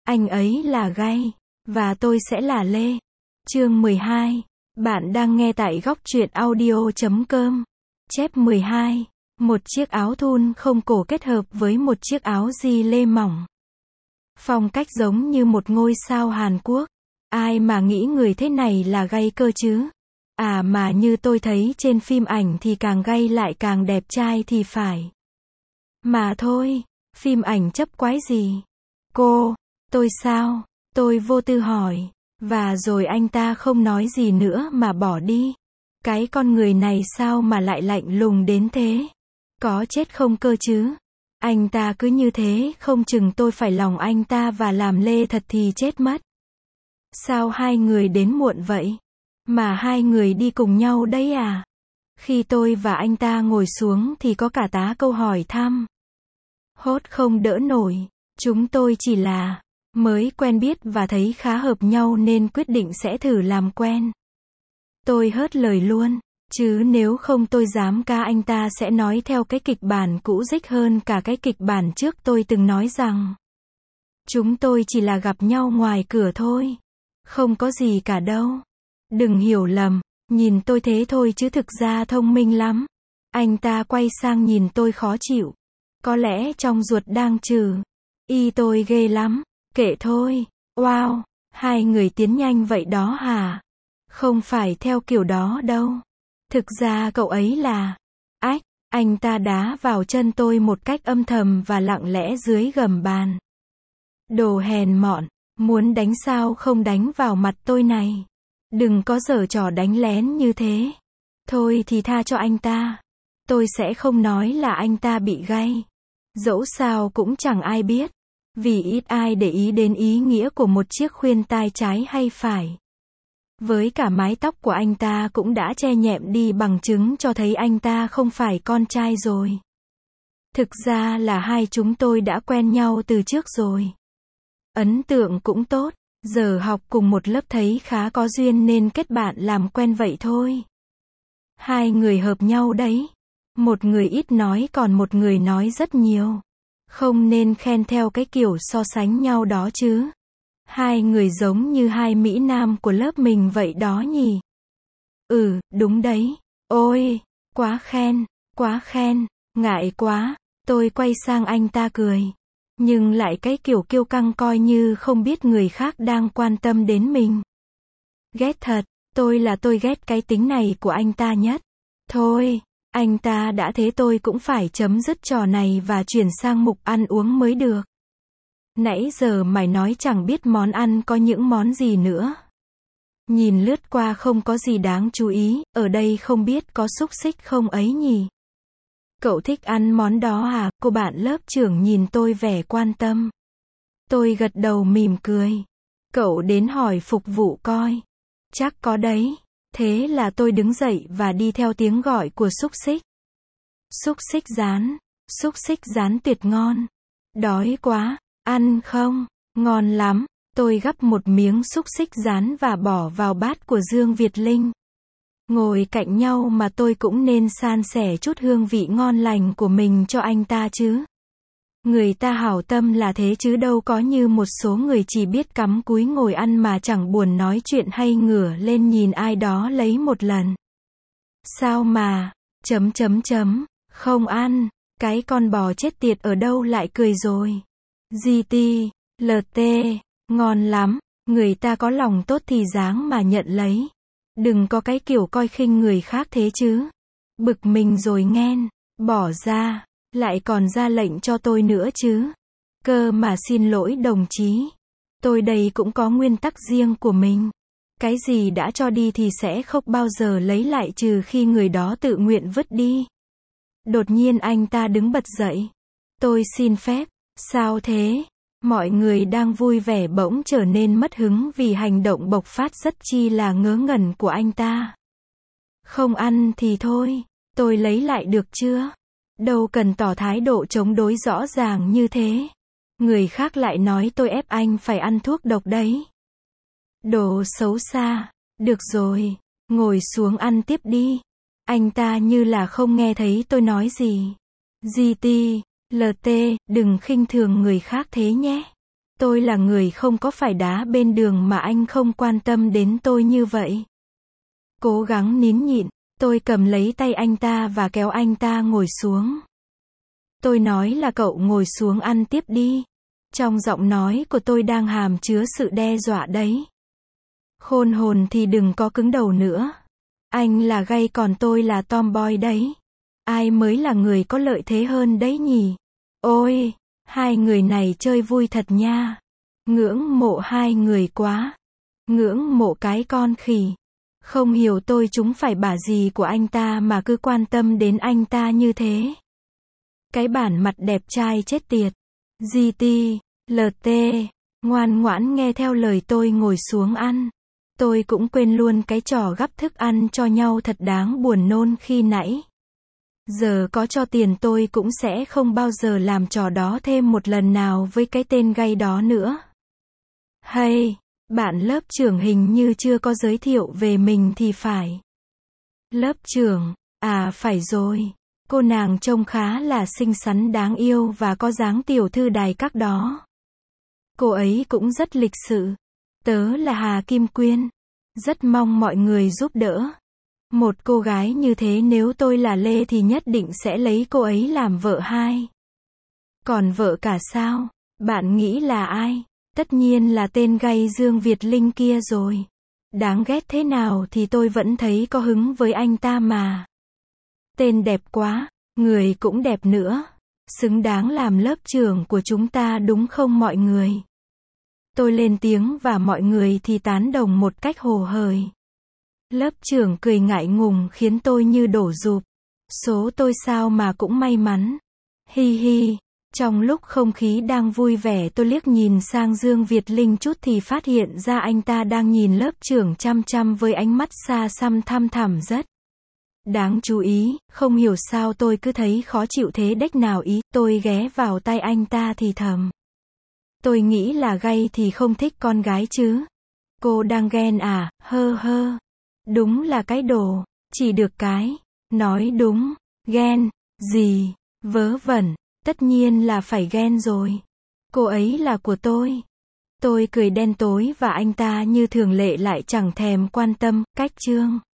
Anh ấy là Gay, và tôi sẽ là Lê. Chương 12. Bạn đang nghe tại góc truyện audio.com. Chép 12. Một chiếc áo thun không cổ kết hợp với một chiếc áo gi lê mỏng. Phong cách giống như một ngôi sao Hàn Quốc. Ai mà nghĩ người thế này là Gay cơ chứ? À mà như tôi thấy trên phim ảnh thì càng Gay lại càng đẹp trai thì phải. Mà thôi, phim ảnh chấp quái gì? Tôi sao? Tôi vô tư hỏi. Và rồi anh ta không nói gì nữa mà bỏ đi. Cái con người này sao mà lại lạnh lùng đến thế? Có chết không cơ chứ? Anh ta cứ như thế, không chừng tôi phải lòng anh ta và làm Lê thật thì chết mất. Sao hai người đến muộn vậy? Mà hai người đi cùng nhau đấy à? Khi tôi và anh ta ngồi xuống thì có cả tá câu hỏi thăm. Hốt không đỡ nổi. Chúng tôi chỉ là mới quen biết và thấy khá hợp nhau nên quyết định sẽ thử làm quen. Tôi hớt lời luôn. Chứ nếu không tôi dám ca anh ta sẽ nói theo cái kịch bản cũ rích hơn cả cái kịch bản trước tôi từng nói rằng chúng tôi chỉ là gặp nhau ngoài cửa thôi. Không có gì cả đâu. Đừng hiểu lầm, nhìn tôi thế thôi chứ thực ra thông minh lắm. Anh ta quay sang nhìn tôi khó chịu. Có lẽ trong ruột đang trừ. Tôi ghê lắm. Kệ thôi. Wow, hai người tiến nhanh vậy đó hả? Không phải theo kiểu đó đâu. Thực ra cậu ấy là... Anh ta đá vào chân tôi một cách âm thầm và lặng lẽ dưới gầm bàn. Đồ hèn mọn, muốn đánh sao không đánh vào mặt tôi này. Đừng có giở trò đánh lén như thế. Thôi thì tha cho anh ta. Tôi sẽ không nói là anh ta bị Gay. Dẫu sao cũng chẳng ai biết. Vì ít ai để ý đến ý nghĩa của một chiếc khuyên tai trái hay phải. Với cả mái tóc của anh ta cũng đã che nhẹm đi bằng chứng cho thấy anh ta không phải con trai rồi. Thực ra là hai chúng tôi đã quen nhau từ trước rồi. Ấn tượng cũng tốt, giờ học cùng một lớp thấy khá có duyên nên kết bạn làm quen vậy thôi. Hai người hợp nhau đấy. Một người ít nói còn một người nói rất nhiều. Không nên khen theo cái kiểu so sánh nhau đó chứ. Hai người giống như hai Mỹ Nam của lớp mình vậy đó nhỉ? Đúng đấy. Ôi, quá khen, ngại quá. Tôi quay sang anh ta cười. Nhưng lại cái kiểu kiêu căng coi như không biết người khác đang quan tâm đến mình. Ghét thật, tôi ghét cái tính này của anh ta nhất. Thôi, anh ta đã thế tôi cũng phải chấm dứt trò này và chuyển sang mục ăn uống mới được. Nãy giờ mày nói chẳng biết món ăn có những món gì nữa. Nhìn lướt qua không có gì đáng chú ý, ở đây không biết có xúc xích không ấy nhỉ? Cậu thích ăn món đó à? Cô bạn lớp trưởng nhìn tôi vẻ quan tâm. Tôi gật đầu mỉm cười. Cậu đến hỏi phục vụ coi. Chắc có đấy. Thế là tôi đứng dậy và đi theo tiếng gọi của xúc xích. Xúc xích rán tuyệt ngon. Đói quá. Ăn không? Ngon lắm. Tôi gắp một miếng xúc xích rán và bỏ vào bát của Dương Việt Linh. Ngồi cạnh nhau mà tôi cũng nên san sẻ chút hương vị ngon lành của mình cho anh ta chứ. Người ta hảo tâm là thế chứ đâu có như một số người chỉ biết cắm cúi ngồi ăn mà chẳng buồn nói chuyện hay ngửa lên nhìn ai đó lấy một lần. Sao mà, không ăn, cái con bò chết tiệt ở đâu lại cười rồi. GT, ngon lắm, người ta có lòng tốt thì dáng mà nhận lấy. Đừng có cái kiểu coi khinh người khác thế chứ. Bực mình rồi nghen, bỏ ra, lại còn ra lệnh cho tôi nữa chứ. Cơ mà xin lỗi đồng chí. Tôi đây cũng có nguyên tắc riêng của mình. Cái gì đã cho đi thì sẽ không bao giờ lấy lại trừ khi người đó tự nguyện vứt đi. Đột nhiên anh ta đứng bật dậy. Tôi xin phép, sao thế? Mọi người đang vui vẻ bỗng trở nên mất hứng vì hành động bộc phát rất chi là ngớ ngẩn của anh ta. Không ăn thì thôi, tôi lấy lại được chưa? Đâu cần tỏ thái độ chống đối rõ ràng như thế. Người khác lại nói tôi ép anh phải ăn thuốc độc đấy. Đồ xấu xa. Được rồi, ngồi xuống ăn tiếp đi. Anh ta như là không nghe thấy tôi nói gì. GT, LT, đừng khinh thường người khác thế nhé. Tôi là người không có phải đá bên đường mà anh không quan tâm đến tôi như vậy. Cố gắng nín nhịn, tôi cầm lấy tay anh ta và kéo anh ta ngồi xuống. Tôi nói là cậu ngồi xuống ăn tiếp đi. Trong giọng nói của tôi đang hàm chứa sự đe dọa đấy. Khôn hồn thì đừng có cứng đầu nữa. Anh là gay còn tôi là tomboy đấy. Ai mới là người có lợi thế hơn đấy nhỉ? Ôi, hai người này chơi vui thật nha. Ngưỡng mộ hai người quá. Ngưỡng mộ cái con khỉ. Không hiểu tôi chúng phải bả gì của anh ta mà cứ quan tâm đến anh ta như thế. Cái bản mặt đẹp trai chết tiệt. GT, LT, ngoan ngoãn nghe theo lời tôi ngồi xuống ăn. Tôi cũng quên luôn cái trò gắp thức ăn cho nhau thật đáng buồn nôn khi nãy. Giờ có cho tiền tôi cũng sẽ không bao giờ làm trò đó thêm một lần nào với cái tên gay đó nữa. Hay, bạn lớp trưởng hình như chưa có giới thiệu về mình thì phải. Lớp trưởng, à phải rồi. Cô nàng trông khá là xinh xắn đáng yêu và có dáng tiểu thư đài các đó. Cô ấy cũng rất lịch sự. Tớ là Hà Kim Quyên. Rất mong mọi người giúp đỡ. Một cô gái như thế nếu tôi là Lê thì nhất định sẽ lấy cô ấy làm vợ hai. Còn vợ cả sao? Bạn nghĩ là ai? Tất nhiên là tên gay Dương Việt Linh kia rồi. Đáng ghét thế nào thì tôi vẫn thấy có hứng với anh ta mà. Tên đẹp quá, người cũng đẹp nữa. Xứng đáng làm lớp trưởng của chúng ta đúng không mọi người? Tôi lên tiếng và mọi người thì tán đồng một cách hồ hởi. Lớp trưởng cười ngại ngùng khiến tôi như đổ dụp. Số tôi sao mà cũng may mắn. Hi hi. Trong lúc không khí đang vui vẻ tôi liếc nhìn sang Dương Việt Linh chút thì phát hiện ra anh ta đang nhìn lớp trưởng chăm chăm với ánh mắt xa xăm thăm thẳm rất. Đáng chú ý, không hiểu sao tôi cứ thấy khó chịu thế đếch nào ý, tôi ghé vào tai anh ta thì thầm. Tôi nghĩ là gay thì không thích con gái chứ. Cô đang ghen à, hơ hơ. Đúng là cái đồ, chỉ được cái. Nói đúng, ghen, gì, vớ vẩn, tất nhiên là phải ghen rồi. Cô ấy là của tôi. Tôi cười đen tối và anh ta như thường lệ lại chẳng thèm quan tâm, cách chương.